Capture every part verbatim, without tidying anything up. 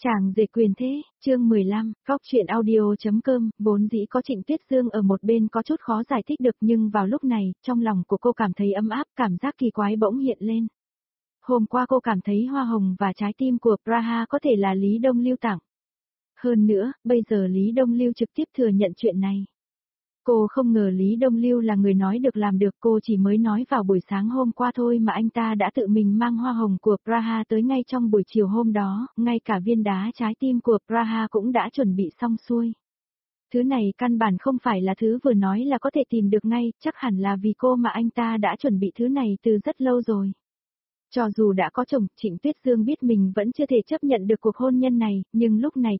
Chàng rể quyền thế, chương mười lăm, góc truyện audio.com, vốn dĩ có Trịnh Tuyết Dương ở một bên có chút khó giải thích được nhưng vào lúc này, trong lòng của cô cảm thấy ấm áp, cảm giác kỳ quái bỗng hiện lên. Hôm qua cô cảm thấy hoa hồng và trái tim của Praha có thể là Lý Đông Lưu tặng. Hơn nữa, bây giờ Lý Đông Lưu trực tiếp thừa nhận chuyện này. Cô không ngờ Lý Đông Lưu là người nói được làm được, cô chỉ mới nói vào buổi sáng hôm qua thôi mà anh ta đã tự mình mang hoa hồng của Praha tới ngay trong buổi chiều hôm đó, ngay cả viên đá trái tim của Praha cũng đã chuẩn bị xong xuôi. Thứ này căn bản không phải là thứ vừa nói là có thể tìm được ngay, chắc hẳn là vì cô mà anh ta đã chuẩn bị thứ này từ rất lâu rồi. Cho dù đã có chồng, Trịnh Tuyết Dương biết mình vẫn chưa thể chấp nhận được cuộc hôn nhân này, nhưng lúc này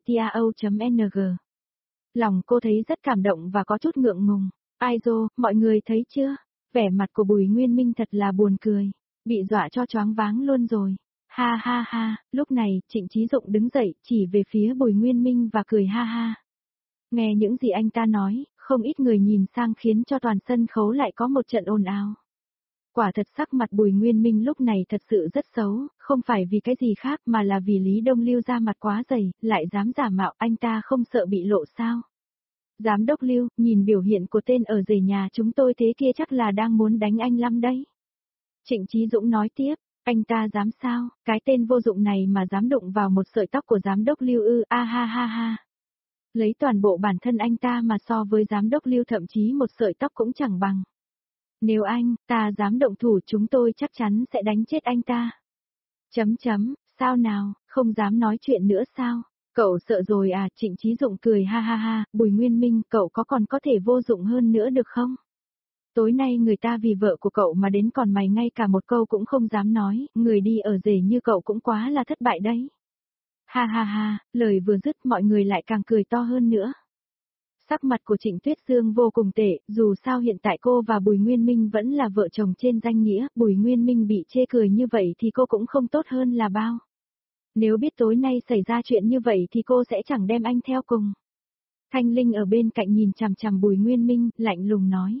tao.ng. Lòng cô thấy rất cảm động và có chút ngượng ngùng. Ai dô, mọi người thấy chưa? Vẻ mặt của Bùi Nguyên Minh thật là buồn cười. Bị dọa cho choáng váng luôn rồi. Ha ha ha, lúc này, Trịnh Chí Dụng đứng dậy, chỉ về phía Bùi Nguyên Minh và cười ha ha. Nghe những gì anh ta nói, không ít người nhìn sang khiến cho toàn sân khấu lại có một trận ồn ào. Quả thật sắc mặt Bùi Nguyên Minh lúc này thật sự rất xấu, không phải vì cái gì khác mà là vì Lý Đông Lưu ra mặt quá dày, lại dám giả mạo, anh ta không sợ bị lộ sao. Giám đốc Lưu, nhìn biểu hiện của tên ở rể nhà chúng tôi thế kia chắc là đang muốn đánh anh Lâm đấy. Trịnh Chí Dũng nói tiếp, anh ta dám sao, cái tên vô dụng này mà dám đụng vào một sợi tóc của giám đốc Lưu ư, a ha ha ha. Lấy toàn bộ bản thân anh ta mà so với giám đốc Lưu thậm chí một sợi tóc cũng chẳng bằng. Nếu anh, ta dám động thủ chúng tôi chắc chắn sẽ đánh chết anh ta. Chấm chấm, sao nào, không dám nói chuyện nữa sao? Cậu sợ rồi à? Trịnh Chí Dụng cười ha ha ha, Bùi Nguyên Minh, cậu có còn có thể vô dụng hơn nữa được không? Tối nay người ta vì vợ của cậu mà đến còn mày ngay cả một câu cũng không dám nói, người đi ở rể như cậu cũng quá là thất bại đấy. Ha ha ha, lời vừa dứt mọi người lại càng cười to hơn nữa. Sắc mặt của Trịnh Tuyết Dương vô cùng tệ, dù sao hiện tại cô và Bùi Nguyên Minh vẫn là vợ chồng trên danh nghĩa, Bùi Nguyên Minh bị chê cười như vậy thì cô cũng không tốt hơn là bao. Nếu biết tối nay xảy ra chuyện như vậy thì cô sẽ chẳng đem anh theo cùng. Thanh Linh ở bên cạnh nhìn chằm chằm Bùi Nguyên Minh, lạnh lùng nói.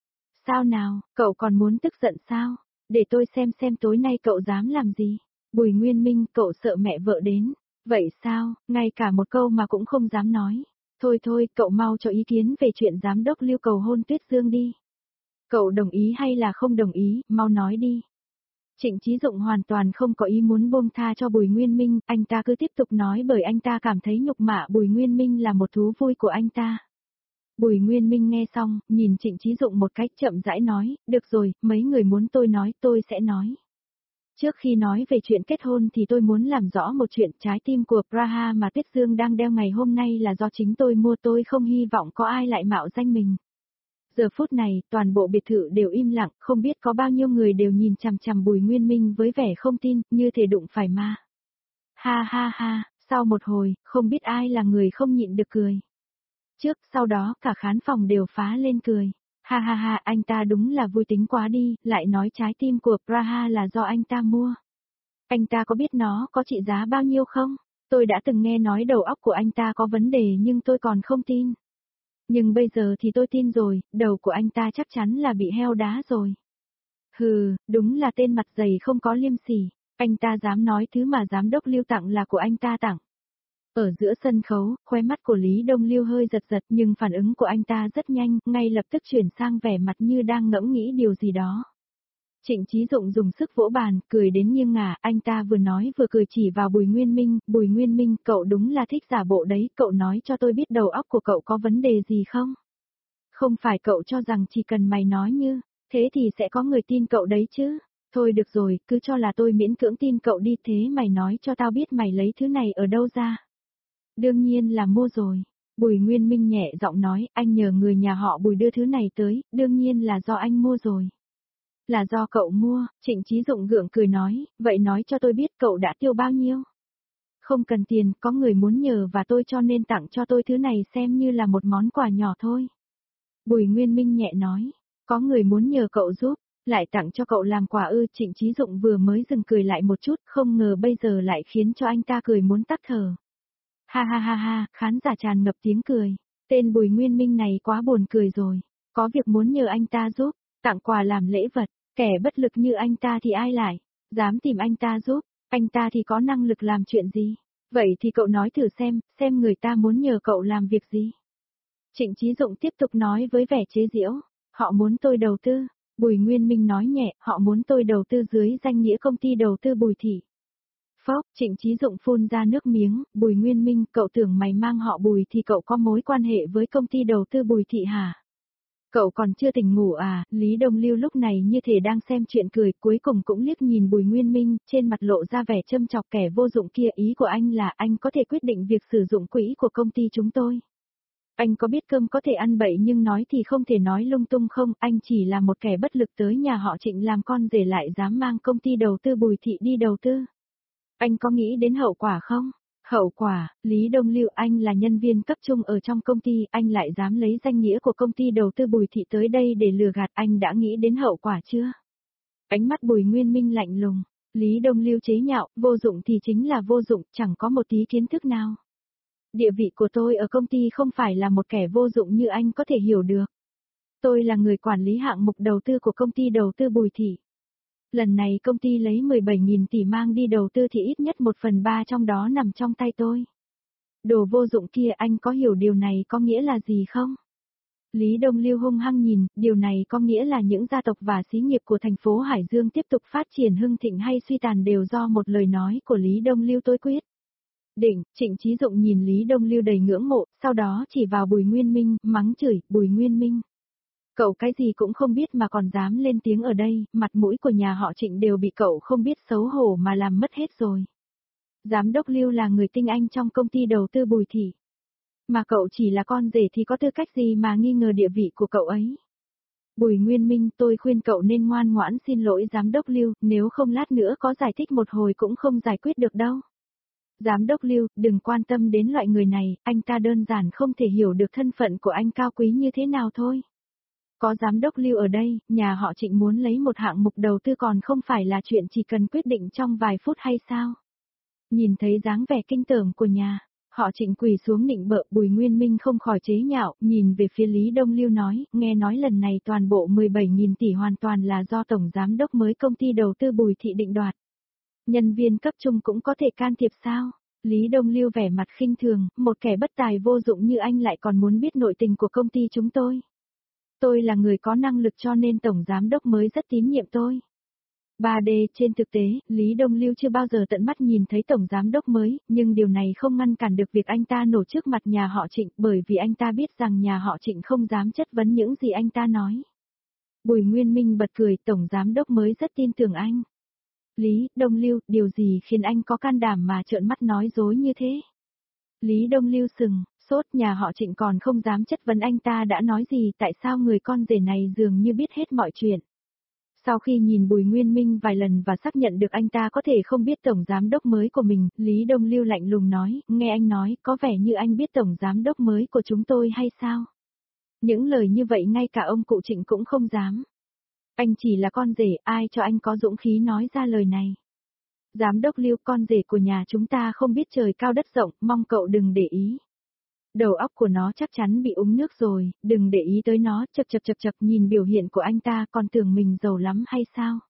Sao nào, cậu còn muốn tức giận sao? Để tôi xem xem tối nay cậu dám làm gì. Bùi Nguyên Minh, cậu sợ mẹ vợ đến. Vậy sao, ngay cả một câu mà cũng không dám nói. Thôi thôi, cậu mau cho ý kiến về chuyện giám đốc Lưu cầu hôn Tuyết Dương đi. Cậu đồng ý hay là không đồng ý, mau nói đi. Trịnh Chí Dụng hoàn toàn không có ý muốn buông tha cho Bùi Nguyên Minh, anh ta cứ tiếp tục nói bởi anh ta cảm thấy nhục mạ Bùi Nguyên Minh là một thú vui của anh ta. Bùi Nguyên Minh nghe xong, nhìn Trịnh Chí Dụng một cách chậm rãi nói, được rồi, mấy người muốn tôi nói tôi sẽ nói. Trước khi nói về chuyện kết hôn thì tôi muốn làm rõ một chuyện, trái tim của Praha mà Tuyết Dương đang đeo ngày hôm nay là do chính tôi mua, tôi không hy vọng có ai lại mạo danh mình. Giờ phút này, toàn bộ biệt thự đều im lặng, không biết có bao nhiêu người đều nhìn chằm chằm Bùi Nguyên Minh với vẻ không tin, như thể đụng phải ma. Ha ha ha, sau một hồi, không biết ai là người không nhịn được cười. Trước, sau đó, cả khán phòng đều phá lên cười. Ha ha ha, anh ta đúng là vui tính quá đi, lại nói trái tim của Praha là do anh ta mua. Anh ta có biết nó có trị giá bao nhiêu không? Tôi đã từng nghe nói đầu óc của anh ta có vấn đề nhưng tôi còn không tin. Nhưng bây giờ thì tôi tin rồi, đầu của anh ta chắc chắn là bị heo đá rồi. Hừ, đúng là tên mặt dày không có liêm sỉ, anh ta dám nói thứ mà giám đốc Lưu tặng là của anh ta tặng. Ở giữa sân khấu, khóe mắt của Lý Đông Lưu hơi giật giật nhưng phản ứng của anh ta rất nhanh, ngay lập tức chuyển sang vẻ mặt như đang ngẫm nghĩ điều gì đó. Trịnh Chí Dụng dùng sức vỗ bàn, cười đến nghiêng ngả, anh ta vừa nói vừa cười chỉ vào Bùi Nguyên Minh, Bùi Nguyên Minh, cậu đúng là thích giả bộ đấy, cậu nói cho tôi biết đầu óc của cậu có vấn đề gì không? Không phải cậu cho rằng chỉ cần mày nói như, thế thì sẽ có người tin cậu đấy chứ? Thôi được rồi, cứ cho là tôi miễn cưỡng tin cậu đi, thế mày nói cho tao biết mày lấy thứ này ở đâu ra? Đương nhiên là mua rồi. Bùi Nguyên Minh nhẹ giọng nói, anh nhờ người nhà họ Bùi đưa thứ này tới, đương nhiên là do anh mua rồi. Là do cậu mua, Trịnh Chí Dụng gượng cười nói, vậy nói cho tôi biết cậu đã tiêu bao nhiêu? Không cần tiền, có người muốn nhờ và tôi cho nên tặng cho tôi thứ này xem như là một món quà nhỏ thôi. Bùi Nguyên Minh nhẹ nói, có người muốn nhờ cậu giúp, lại tặng cho cậu làm quà ư? Trịnh Chí Dụng vừa mới dừng cười lại một chút, không ngờ bây giờ lại khiến cho anh ta cười muốn tắt thở. Ha ha ha ha, khán giả tràn ngập tiếng cười, tên Bùi Nguyên Minh này quá buồn cười rồi, có việc muốn nhờ anh ta giúp, tặng quà làm lễ vật, kẻ bất lực như anh ta thì ai lại, dám tìm anh ta giúp, anh ta thì có năng lực làm chuyện gì, Vậy thì cậu nói thử xem, xem người ta muốn nhờ cậu làm việc gì. Trịnh Chí Dụng tiếp tục nói với vẻ chế giễu, họ muốn tôi đầu tư. Bùi Nguyên Minh nói nhẹ, họ muốn tôi đầu tư dưới danh nghĩa công ty đầu tư Bùi Thị. Phốc, Trịnh Chí Dụng phun ra nước miếng, Bùi Nguyên Minh, cậu tưởng mày mang họ Bùi thì cậu có mối quan hệ với công ty đầu tư Bùi Thị hả? Cậu còn chưa tỉnh ngủ à? Lý Đông Lưu lúc này như thể đang xem chuyện cười, cuối cùng cũng liếc nhìn Bùi Nguyên Minh, trên mặt lộ ra vẻ châm chọc kẻ vô dụng kia. Ý của anh là anh có thể quyết định việc sử dụng quỹ của công ty chúng tôi. Anh có biết cơm có thể ăn bậy nhưng nói thì không thể nói lung tung không, anh chỉ là một kẻ bất lực tới nhà họ Trịnh làm con rể lại dám mang công ty đầu tư Bùi Thị đi đầu tư. Anh có nghĩ đến hậu quả không? Hậu quả, Lý Đông Lưu, anh là nhân viên cấp trung ở trong công ty, anh lại dám lấy danh nghĩa của công ty đầu tư Bùi Thị tới đây để lừa gạt, anh đã nghĩ đến hậu quả chưa? Ánh mắt Bùi Nguyên Minh lạnh lùng, Lý Đông Lưu chế nhạo, vô dụng thì chính là vô dụng, chẳng có một tí kiến thức nào. Địa vị của tôi ở công ty không phải là một kẻ vô dụng như anh có thể hiểu được. Tôi là người quản lý hạng mục đầu tư của công ty đầu tư Bùi Thị. Lần này công ty lấy mười bảy nghìn tỷ mang đi đầu tư thì ít nhất một phần ba trong đó nằm trong tay tôi. Đồ vô dụng kia, anh có hiểu điều này có nghĩa là gì không? Lý Đông Lưu hung hăng nhìn, điều này có nghĩa là những gia tộc và xí nghiệp của thành phố Hải Dương tiếp tục phát triển hưng thịnh hay suy tàn đều do một lời nói của Lý Đông Lưu tôi quyết. Định, Trịnh Chí Dụng nhìn Lý Đông Lưu đầy ngưỡng mộ, sau đó chỉ vào Bùi Nguyên Minh, mắng chửi, Bùi Nguyên Minh. Cậu cái gì cũng không biết mà còn dám lên tiếng ở đây, mặt mũi của nhà họ Trịnh đều bị cậu không biết xấu hổ mà làm mất hết rồi. Giám đốc Lưu là người tinh anh trong công ty đầu tư Bùi Thị. Mà cậu chỉ là con rể thì có tư cách gì mà nghi ngờ địa vị của cậu ấy. Bùi Nguyên Minh, tôi khuyên cậu nên ngoan ngoãn xin lỗi giám đốc Lưu, nếu không lát nữa có giải thích một hồi cũng không giải quyết được đâu. Giám đốc Lưu, đừng quan tâm đến loại người này, anh ta đơn giản không thể hiểu được thân phận của anh cao quý như thế nào thôi. Có giám đốc Lưu ở đây, nhà họ Trịnh muốn lấy một hạng mục đầu tư còn không phải là chuyện chỉ cần quyết định trong vài phút hay sao? Nhìn thấy dáng vẻ kinh tởm của nhà, họ Trịnh quỳ xuống nịnh bợ, Bùi Nguyên Minh không khỏi chế nhạo, nhìn về phía Lý Đông Lưu nói, nghe nói lần này toàn bộ mười bảy nghìn tỷ hoàn toàn là do tổng giám đốc mới công ty đầu tư Bùi Thị định đoạt. Nhân viên cấp trung cũng có thể can thiệp sao? Lý Đông Lưu vẻ mặt khinh thường, một kẻ bất tài vô dụng như anh lại còn muốn biết nội tình của công ty chúng tôi. Tôi là người có năng lực cho nên tổng giám đốc mới rất tín nhiệm tôi. ba D trên thực tế, Lý Đông Lưu chưa bao giờ tận mắt nhìn thấy tổng giám đốc mới, nhưng điều này không ngăn cản được việc anh ta nổ trước mặt nhà họ Trịnh, bởi vì anh ta biết rằng nhà họ Trịnh không dám chất vấn những gì anh ta nói. Bùi Nguyên Minh bật cười, tổng giám đốc mới rất tin tưởng anh. Lý Đông Lưu, điều gì khiến anh có can đảm mà trợn mắt nói dối như thế? Lý Đông Lưu sừng, sốt, nhà họ Trịnh còn không dám chất vấn anh ta đã nói gì, tại sao người con rể này dường như biết hết mọi chuyện. Sau khi nhìn Bùi Nguyên Minh vài lần và xác nhận được anh ta có thể không biết tổng giám đốc mới của mình, Lý Đông Lưu lạnh lùng nói, nghe anh nói, có vẻ như anh biết tổng giám đốc mới của chúng tôi hay sao? Những lời như vậy ngay cả ông cụ Trịnh cũng không dám. Anh chỉ là con rể, ai cho anh có dũng khí nói ra lời này? Giám đốc Lưu, con rể của nhà chúng ta không biết trời cao đất rộng, mong cậu đừng để ý. Đầu óc của nó chắc chắn bị uống nước rồi, đừng để ý tới nó, chập chập chập chập nhìn biểu hiện của anh ta còn tưởng mình giàu lắm hay sao?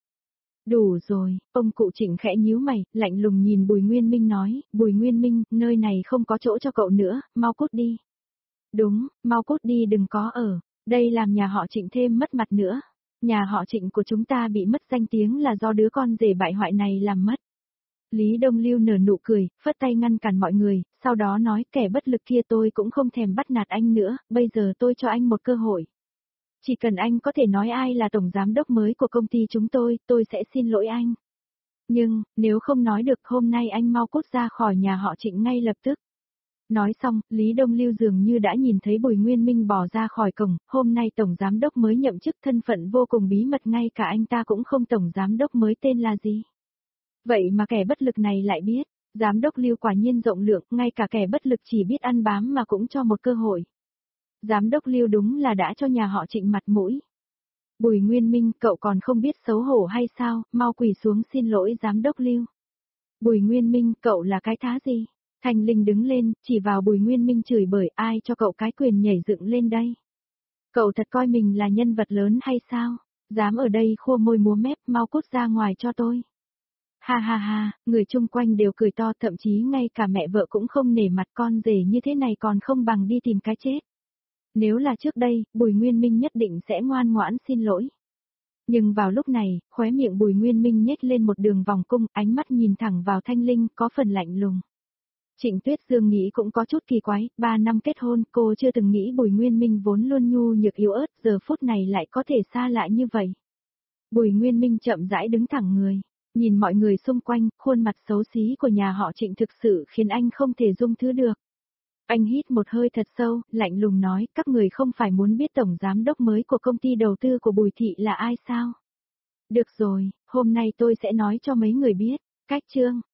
Đủ rồi, ông cụ Trịnh khẽ nhíu mày, lạnh lùng nhìn Bùi Nguyên Minh nói, Bùi Nguyên Minh, nơi này không có chỗ cho cậu nữa, mau cút đi. Đúng, mau cút đi đừng có ở, đây làm nhà họ Trịnh thêm mất mặt nữa. Nhà họ Trịnh của chúng ta bị mất danh tiếng là do đứa con rể bại hoại này làm mất. Lý Đông Lưu nở nụ cười, phất tay ngăn cản mọi người, sau đó nói kẻ bất lực kia tôi cũng không thèm bắt nạt anh nữa, bây giờ tôi cho anh một cơ hội. Chỉ cần anh có thể nói ai là tổng giám đốc mới của công ty chúng tôi, tôi sẽ xin lỗi anh. Nhưng, nếu không nói được hôm nay anh mau cút ra khỏi nhà họ Trịnh ngay lập tức. Nói xong, Lý Đông Lưu dường như đã nhìn thấy Bùi Nguyên Minh bỏ ra khỏi cổng, hôm nay tổng giám đốc mới nhậm chức thân phận vô cùng bí mật ngay cả anh ta cũng không tổng giám đốc mới tên là gì. Vậy mà kẻ bất lực này lại biết, giám đốc Lưu quả nhiên rộng lượng, ngay cả kẻ bất lực chỉ biết ăn bám mà cũng cho một cơ hội. Giám đốc Lưu đúng là đã cho nhà họ Trịnh mặt mũi. Bùi Nguyên Minh, cậu còn không biết xấu hổ hay sao, mau quỳ xuống xin lỗi giám đốc Lưu. Bùi Nguyên Minh, cậu là cái thá gì? Thanh Linh đứng lên, chỉ vào Bùi Nguyên Minh chửi bới, ai cho cậu cái quyền nhảy dựng lên đây? Cậu thật coi mình là nhân vật lớn hay sao? Dám ở đây khua môi múa mép, mau cút ra ngoài cho tôi. Ha ha ha, người chung quanh đều cười to, thậm chí ngay cả mẹ vợ cũng không nể mặt, con rể như thế này còn không bằng đi tìm cái chết. Nếu là trước đây, Bùi Nguyên Minh nhất định sẽ ngoan ngoãn xin lỗi. Nhưng vào lúc này, khóe miệng Bùi Nguyên Minh nhếch lên một đường vòng cung, ánh mắt nhìn thẳng vào Thanh Linh, có phần lạnh lùng. Trịnh Tuyết Dương nghĩ cũng có chút kỳ quái, ba năm kết hôn, cô chưa từng nghĩ Bùi Nguyên Minh vốn luôn nhu nhược yếu ớt, giờ phút này lại có thể xa lạ như vậy. Bùi Nguyên Minh chậm rãi đứng thẳng người, nhìn mọi người xung quanh, khuôn mặt xấu xí của nhà họ Trịnh thực sự khiến anh không thể dung thứ được. Anh hít một hơi thật sâu, lạnh lùng nói, các người không phải muốn biết tổng giám đốc mới của công ty đầu tư của Bùi Thị là ai sao? Được rồi, hôm nay tôi sẽ nói cho mấy người biết. Cách chương